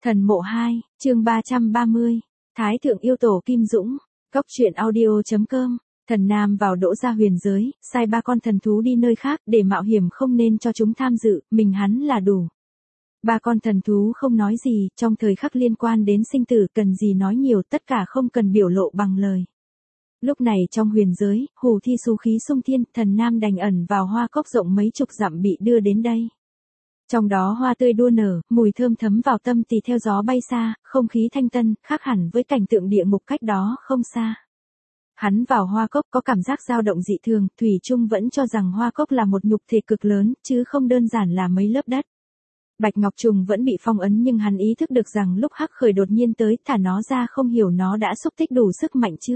Thần mộ 2, chương 330, Thái thượng yêu tổ Kim Dũng, Góc truyện audio.com. Thần Nam vào Đỗ Gia huyền giới, sai 3 con thần thú đi nơi khác để mạo hiểm, không nên cho chúng tham dự, mình hắn là đủ. 3 con thần thú không nói gì, trong thời khắc liên quan đến sinh tử cần gì nói nhiều, tất cả không cần biểu lộ bằng lời. Lúc này trong huyền giới, hù thi xú khí xung thiên, Thần Nam đành ẩn vào hoa cốc rộng mấy chục dặm bị đưa đến đây. Trong đó hoa tươi đua nở, mùi thơm thấm vào tâm tỳ theo gió bay xa, không khí thanh tân, khác hẳn với cảnh tượng địa ngục cách đó không xa. Hắn vào hoa cốc có cảm giác dao động dị thường, thủy chung vẫn cho rằng hoa cốc là một nhục thể cực lớn, chứ không đơn giản là mấy lớp đất. Bạch Ngọc Trùng vẫn bị phong ấn, nhưng hắn ý thức được rằng lúc hắc khởi đột nhiên tới, thả nó ra không hiểu nó đã xúc tích đủ sức mạnh chưa.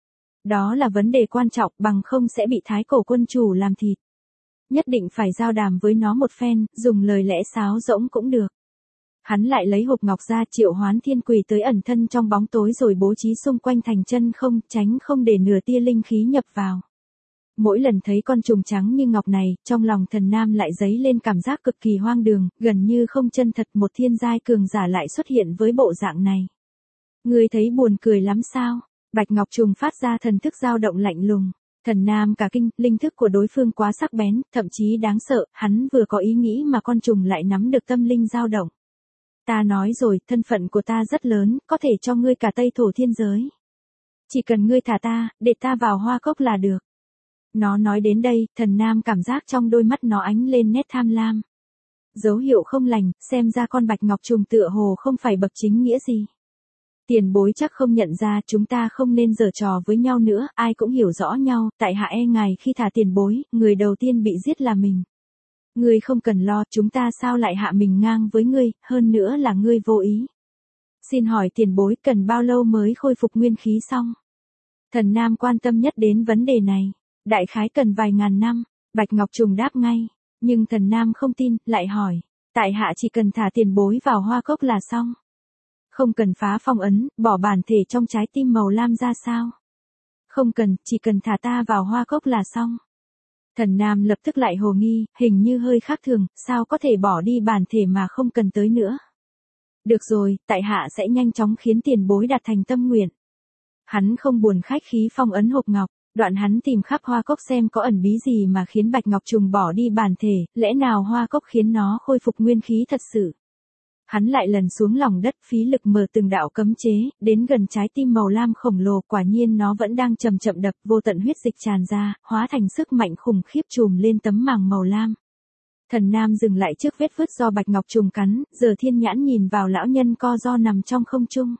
Đó là vấn đề quan trọng, bằng không sẽ bị Thái Cổ quân chủ làm thịt. Nhất định phải giao đàm với nó một phen, dùng lời lẽ sáo rỗng cũng được. Hắn lại lấy hộp ngọc ra, triệu hoán thiên quỷ tới ẩn thân trong bóng tối rồi bố trí xung quanh thành chân không, tránh không để nửa tia linh khí nhập vào. Mỗi lần thấy con trùng trắng như ngọc này, trong lòng Thần Nam lại dấy lên cảm giác cực kỳ hoang đường, gần như không chân thật, một thiên giai cường giả lại xuất hiện với bộ dạng này. Ngươi thấy buồn cười lắm sao? Bạch Ngọc Trùng phát ra thần thức dao động lạnh lùng. Thần Nam cả kinh, linh thức của đối phương quá sắc bén, thậm chí đáng sợ, hắn vừa có ý nghĩ mà con trùng lại nắm được tâm linh dao động. Ta nói rồi, thân phận của ta rất lớn, có thể cho ngươi cả Tây Thổ thiên giới. Chỉ cần ngươi thả ta, để ta vào hoa cốc là được. Nó nói đến đây, Thần Nam cảm giác trong đôi mắt nó ánh lên nét tham lam. Dấu hiệu không lành, xem ra con Bạch Ngọc Trùng tựa hồ không phải bậc chính nghĩa gì. Tiền bối chắc không nhận ra, chúng ta không nên giở trò với nhau nữa, ai cũng hiểu rõ nhau, tại hạ e ngài khi thả tiền bối, người đầu tiên bị giết là mình. Ngươi không cần lo, chúng ta sao lại hạ mình ngang với ngươi, hơn nữa là ngươi vô ý. Xin hỏi tiền bối cần bao lâu mới khôi phục nguyên khí xong? Thần Nam quan tâm nhất đến vấn đề này. Đại khái cần vài ngàn năm, Bạch Ngọc Trùng đáp ngay. Nhưng Thần Nam không tin, lại hỏi. Tại hạ chỉ cần thả tiền bối vào hoa cốc là xong. Không cần phá phong ấn, bỏ bản thể trong trái tim màu lam ra sao? Không cần, chỉ cần thả ta vào hoa cốc là xong. Thần Nam lập tức lại hồ nghi, hình như hơi khác thường, sao có thể bỏ đi bản thể mà không cần tới nữa. Được rồi, tại hạ sẽ nhanh chóng khiến tiền bối đạt thành tâm nguyện. Hắn không buồn khách khí phong ấn hộp ngọc, đoạn hắn tìm khắp hoa cốc xem có ẩn bí gì mà khiến Bạch Ngọc Trùng bỏ đi bản thể, lẽ nào hoa cốc khiến nó khôi phục nguyên khí thật sự. Hắn lại lần xuống lòng đất, phí lực mở từng đạo cấm chế, đến gần trái tim màu lam khổng lồ, quả nhiên nó vẫn đang chậm chậm đập, vô tận huyết dịch tràn ra, hóa thành sức mạnh khủng khiếp trùm lên tấm màng màu lam. Thần Nam dừng lại trước vết vứt do Bạch Ngọc Trùng cắn, giờ thiên nhãn nhìn vào lão nhân co ro nằm trong không trung.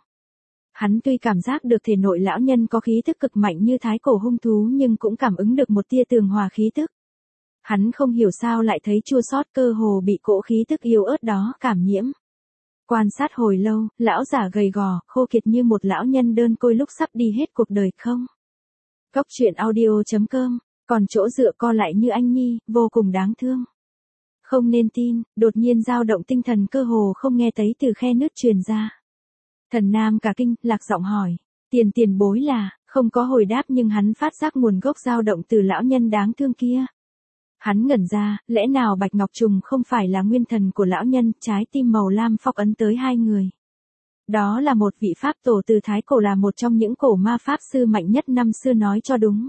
Hắn tuy cảm giác được thể nội lão nhân có khí thức cực mạnh như thái cổ hung thú, nhưng cũng cảm ứng được một tia tường hòa khí tức. Hắn không hiểu sao lại thấy chua xót, cơ hồ bị cỗ khí tức yếu ớt đó cảm nhiễm. Quan sát hồi lâu, lão giả gầy gò, khô kiệt như một lão nhân đơn côi lúc sắp đi hết cuộc đời không. Góc truyện audio.com, còn chỗ dựa co lại như anh nhi, vô cùng đáng thương. Không nên tin, đột nhiên dao động tinh thần cơ hồ không nghe thấy từ khe nứt truyền ra. Thần Nam cả kinh, lạc giọng hỏi, tiền bối là, không có hồi đáp, nhưng hắn phát giác nguồn gốc dao động từ lão nhân đáng thương kia. Hắn ngẩn ra, lẽ nào Bạch Ngọc Trùng không phải là nguyên thần của lão nhân, trái tim màu lam phong ấn tới 2 người. Đó là một vị pháp tổ từ Thái Cổ, là một trong những cổ ma pháp sư mạnh nhất năm xưa nói cho đúng.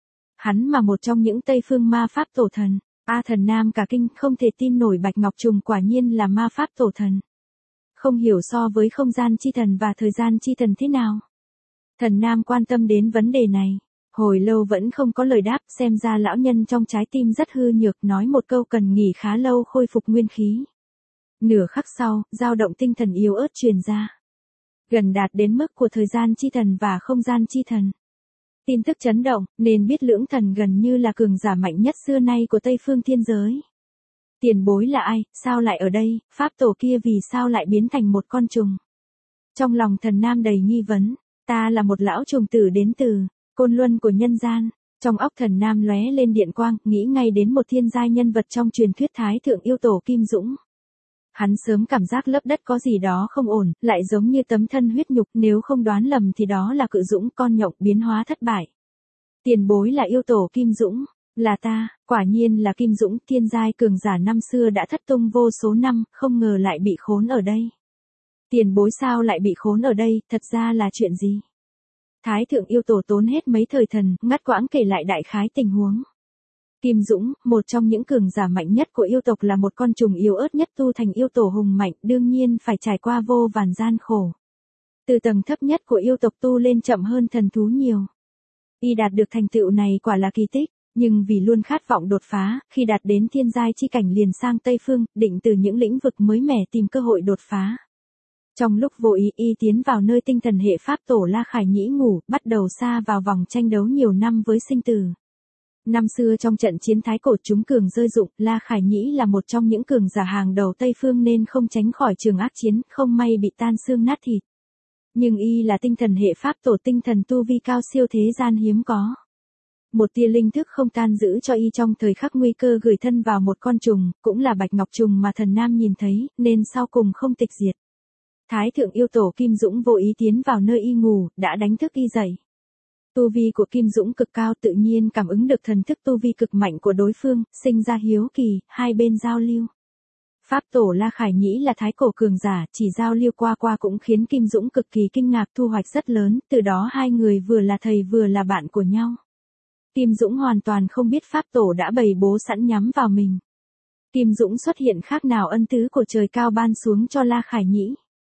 Hắn mà một trong những Tây phương ma pháp tổ thần. Thần Nam cả kinh, không thể tin nổi, Bạch Ngọc Trùng quả nhiên là ma pháp tổ thần. Không hiểu so với không gian chi thần và thời gian chi thần thế nào. Thần Nam quan tâm đến vấn đề này. Hồi lâu vẫn không có lời đáp, xem ra lão nhân trong trái tim rất hư nhược, nói một câu cần nghỉ khá lâu khôi phục nguyên khí. Nửa khắc sau, dao động tinh thần yếu ớt truyền ra. Gần đạt đến mức của thời gian chi thần và không gian chi thần. Tin tức chấn động, nên biết lưỡng thần gần như là cường giả mạnh nhất xưa nay của Tây phương thiên giới. Tiền bối là ai, sao lại ở đây, pháp tổ kia vì sao lại biến thành một con trùng? Trong lòng Thần Nam đầy nghi vấn, ta là một lão trùng tử đến từ Côn Luân của nhân gian. Trong óc Thần Nam lóe lên điện quang, nghĩ ngay đến một thiên giai nhân vật trong truyền thuyết Thái thượng yêu tổ Kim Dũng. Hắn sớm cảm giác lớp đất có gì đó không ổn, lại giống như tấm thân huyết nhục, nếu không đoán lầm thì đó là Cự Dũng, con nhộng biến hóa thất bại. Tiền bối là yêu tổ Kim Dũng, là ta, quả nhiên là Kim Dũng, thiên giai cường giả năm xưa đã thất tung vô số năm, không ngờ lại bị khốn ở đây. Tiền bối sao lại bị khốn ở đây, thật ra là chuyện gì? Thái thượng yêu tổ tốn hết mấy thời thần, ngắt quãng kể lại đại khái tình huống. Kim Dũng, một trong những cường giả mạnh nhất của yêu tộc là một con trùng yếu ớt nhất tu thành yêu tổ hùng mạnh, đương nhiên phải trải qua vô vàn gian khổ. Từ tầng thấp nhất của yêu tộc tu lên chậm hơn thần thú nhiều. Y đạt được thành tựu này quả là kỳ tích, nhưng vì luôn khát vọng đột phá, khi đạt đến thiên giai chi cảnh liền sang Tây Phương, định từ những lĩnh vực mới mẻ tìm cơ hội đột phá. Trong lúc vô ý y tiến vào nơi tinh thần hệ pháp tổ La Khải Nhĩ ngủ, bắt đầu sa vào vòng tranh đấu nhiều năm với sinh tử. Năm xưa trong trận chiến thái cổ chúng cường rơi dụng, La Khải Nhĩ là một trong những cường giả hàng đầu Tây Phương nên không tránh khỏi trường ác chiến, không may bị tan xương nát thịt. Nhưng y là tinh thần hệ pháp tổ, tinh thần tu vi cao siêu thế gian hiếm có. Một tia linh thức không tan giữ cho y trong thời khắc nguy cơ gửi thân vào một con trùng, cũng là bạch ngọc trùng mà thần nam nhìn thấy, nên sau cùng không tịch diệt. Thái thượng yêu tổ Kim Dũng vô ý tiến vào nơi y ngủ, đã đánh thức y dậy. Tu vi của Kim Dũng cực cao, tự nhiên cảm ứng được thần thức tu vi cực mạnh của đối phương, sinh ra hiếu kỳ, hai bên giao lưu. Pháp tổ La Khải Nhĩ là thái cổ cường giả, chỉ giao lưu qua cũng khiến Kim Dũng cực kỳ kinh ngạc, thu hoạch rất lớn, từ đó hai người vừa là thầy vừa là bạn của nhau. Kim Dũng hoàn toàn không biết pháp tổ đã bày bố sẵn nhắm vào mình. Kim Dũng xuất hiện khác nào ân tứ của trời cao ban xuống cho La Khải Nhĩ.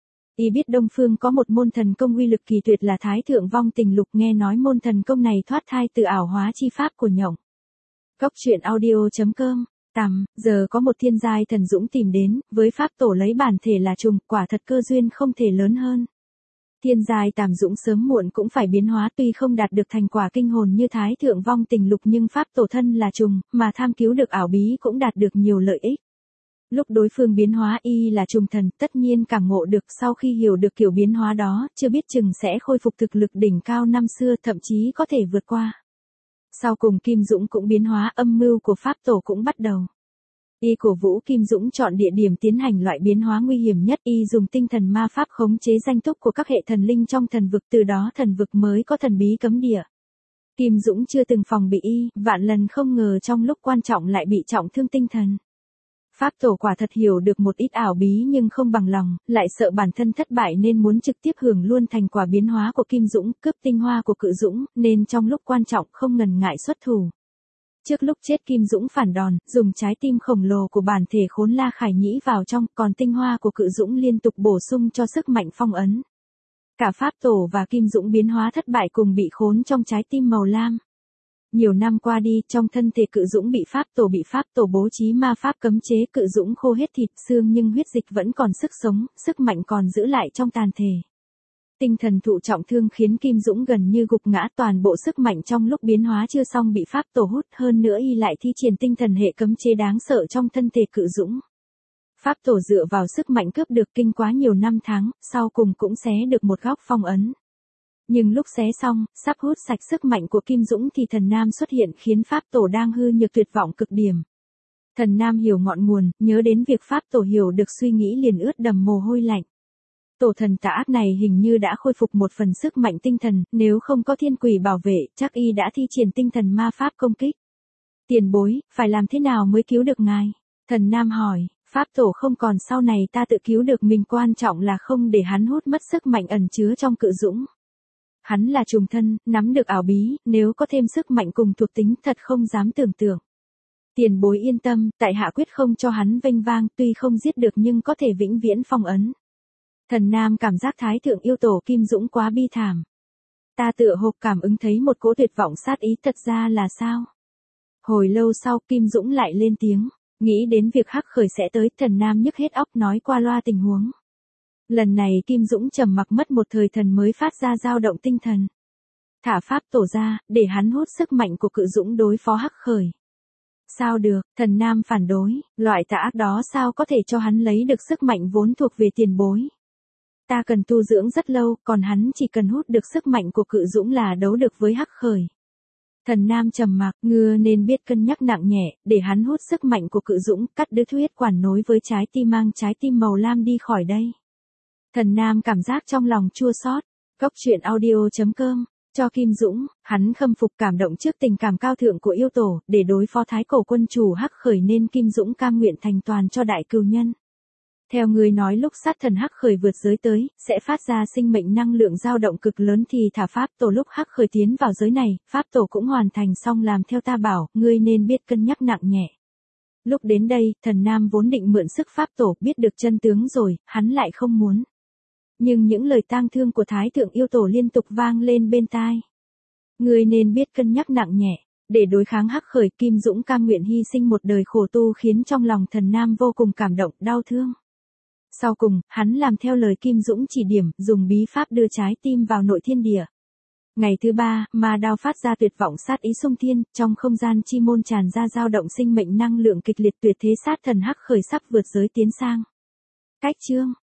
Y biết Đông Phương có một môn thần công uy lực kỳ tuyệt là Thái Thượng Vong Tình Lục, nghe nói môn thần công này thoát thai từ ảo hóa chi pháp của Nhộng. Góc truyện audio.com. Giờ có một thiên giai thần dũng tìm đến, với pháp tổ lấy bản thể là trùng, quả thật cơ duyên không thể lớn hơn. Thiên giai Tàm Dũng sớm muộn cũng phải biến hóa, tuy không đạt được thành quả kinh hồn như Thái Thượng Vong Tình Lục nhưng pháp tổ thân là trùng, mà tham cứu được ảo bí cũng đạt được nhiều lợi ích. Lúc đối phương biến hóa y là trùng thần, tất nhiên cảm ngộ được, sau khi hiểu được kiểu biến hóa đó, chưa biết chừng sẽ khôi phục thực lực đỉnh cao năm xưa, thậm chí có thể vượt qua. Sau cùng Kim Dũng cũng biến hóa, âm mưu của pháp tổ cũng bắt đầu. Y cổ vũ Kim Dũng chọn địa điểm tiến hành loại biến hóa nguy hiểm nhất, y dùng tinh thần ma pháp khống chế danh túc của các hệ thần linh trong thần vực, từ đó thần vực mới có thần bí cấm địa. Kim Dũng chưa từng phòng bị y, vạn lần không ngờ trong lúc quan trọng lại bị trọng thương tinh thần. Pháp tổ quả thật hiểu được một ít ảo bí nhưng không bằng lòng, lại sợ bản thân thất bại nên muốn trực tiếp hưởng luôn thành quả biến hóa của Kim Dũng, cướp tinh hoa của Cự Dũng, nên trong lúc quan trọng không ngần ngại xuất thủ. Trước lúc chết Kim Dũng phản đòn, dùng trái tim khổng lồ của bản thể khốn La Khải Nhĩ vào trong, còn tinh hoa của Cự Dũng liên tục bổ sung cho sức mạnh phong ấn. Cả pháp tổ và Kim Dũng biến hóa thất bại cùng bị khốn trong trái tim màu lam. Nhiều năm qua đi, trong thân thể Cự Dũng bị pháp tổ bố trí ma pháp cấm chế, Cự Dũng khô hết thịt xương nhưng huyết dịch vẫn còn sức sống, sức mạnh còn giữ lại trong tàn thể. Tinh thần thụ trọng thương khiến Kim Dũng gần như gục ngã, toàn bộ sức mạnh trong lúc biến hóa chưa xong bị pháp tổ hút, hơn nữa y lại thi triển tinh thần hệ cấm chế đáng sợ trong thân thể Cự Dũng. Pháp tổ dựa vào sức mạnh cướp được kinh quá nhiều năm tháng, sau cùng cũng xé được một góc phong ấn. Nhưng lúc xé xong, sắp hút sạch sức mạnh của Kim Dũng thì thần nam xuất hiện khiến pháp tổ đang hư nhược tuyệt vọng cực điểm. Thần nam hiểu ngọn nguồn, nhớ đến việc pháp tổ hiểu được suy nghĩ liền ướt đầm mồ hôi lạnh. Tổ thần tà ác này hình như đã khôi phục một phần sức mạnh tinh thần, nếu không có thiên quỷ bảo vệ, chắc y đã thi triển tinh thần ma pháp công kích. Tiền bối, phải làm thế nào mới cứu được ngài? Thần nam hỏi, pháp tổ không còn, sau này ta tự cứu được mình, quan trọng là không để hắn hút mất sức mạnh ẩn chứa trong Cự Dũng. Hắn là trùng thân, nắm được ảo bí, nếu có thêm sức mạnh cùng thuộc tính thật không dám tưởng tượng. Tiền bối yên tâm, tại hạ quyết không cho hắn vênh vang, tuy không giết được nhưng có thể vĩnh viễn phong ấn. Thần nam cảm giác Thái Thượng yêu tổ Kim Dũng quá bi thảm. Ta tựa hồ cảm ứng thấy một cỗ tuyệt vọng sát ý, thật ra là sao? Hồi lâu sau Kim Dũng lại lên tiếng, nghĩ đến việc hắc khởi sẽ tới, thần nam nhức hết óc nói qua loa tình huống. Lần này Kim Dũng trầm mặc mất một thời thần mới phát ra dao động tinh thần. Thả pháp tổ ra, để hắn hút sức mạnh của Cự Dũng đối phó hắc khởi. Sao được, thần nam phản đối, loại tà ác đó sao có thể cho hắn lấy được sức mạnh vốn thuộc về tiền bối. Ta cần tu dưỡng rất lâu, còn hắn chỉ cần hút được sức mạnh của Cự Dũng là đấu được với hắc khởi. Thần nam trầm mặc, ngựa nên biết cân nhắc nặng nhẹ, để hắn hút sức mạnh của Cự Dũng, cắt đứt huyết quản nối với trái tim, mang trái tim màu lam đi khỏi đây. Thần nam cảm giác trong lòng chua xót. Góc truyện audio.com. Cho Kim Dũng, hắn khâm phục cảm động trước tình cảm cao thượng của yêu tổ, để đối phó thái cổ quân chủ hắc khởi nên Kim Dũng cam nguyện thành toàn cho đại cừu nhân. Theo ngươi nói lúc sát thần hắc khởi vượt giới tới, sẽ phát ra sinh mệnh năng lượng dao động cực lớn thì thả pháp tổ lúc hắc khởi tiến vào giới này, pháp tổ cũng hoàn thành xong làm theo ta bảo, ngươi nên biết cân nhắc nặng nhẹ. Lúc đến đây, thần nam vốn định mượn sức pháp tổ, biết được chân tướng rồi, hắn lại không muốn. Nhưng những lời tang thương của Thái thượng yêu tổ liên tục vang lên bên tai. Ngươi nên biết cân nhắc nặng nhẹ, để đối kháng hắc khởi, Kim Dũng cam nguyện hy sinh một đời khổ tu khiến trong lòng thần nam vô cùng cảm động, đau thương. Sau cùng, hắn làm theo lời Kim Dũng chỉ điểm, dùng bí pháp đưa trái tim vào nội thiên địa. Ngày thứ 3, ma đao phát ra tuyệt vọng sát ý xung thiên, trong không gian chi môn tràn ra dao động sinh mệnh năng lượng kịch liệt, tuyệt thế sát thần hắc khởi sắp vượt giới tiến sang. Cách chương